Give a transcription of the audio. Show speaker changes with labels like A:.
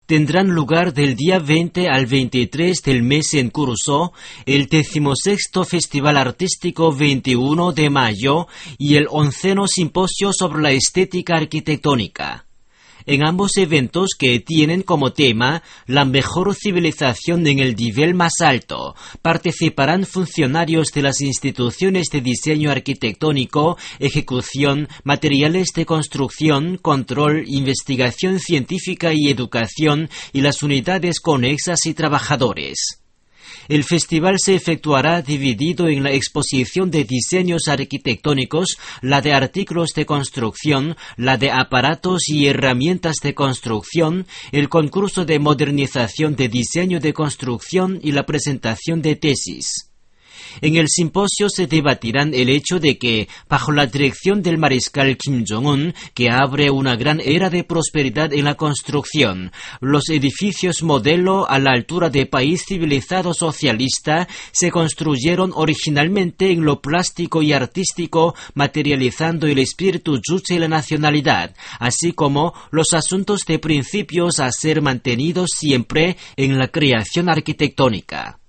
A: tendrán lugar del día 20 al 23 del mes en curso el 16º Festival Artístico 21 de mayo y el 11º Simposio sobre la Estética Arquitectónica. En ambos eventos, que tienen como tema la mejor civilización en el nivel más alto, participarán funcionarios de las instituciones de diseño arquitectónico, ejecución, materiales de construcción, control, investigación científica y educación y las unidades conexas y trabajadores. El festival se efectuará dividido en la exposición de diseños arquitectónicos, la de artículos de construcción, la de aparatos y herramientas de construcción, el concurso de modernización de diseño de construcción y la presentación de tesis. En el simposio se debatirán el hecho de que, bajo la dirección del mariscal Kim Jong-un, que abre una gran era de prosperidad en la construcción, los edificios modelo a la altura de país civilizado socialista se construyeron originalmente en lo plástico y artístico, materializando el espíritu juche y la nacionalidad, así como los asuntos de principios a ser mantenidos siempre en la creación arquitectónica.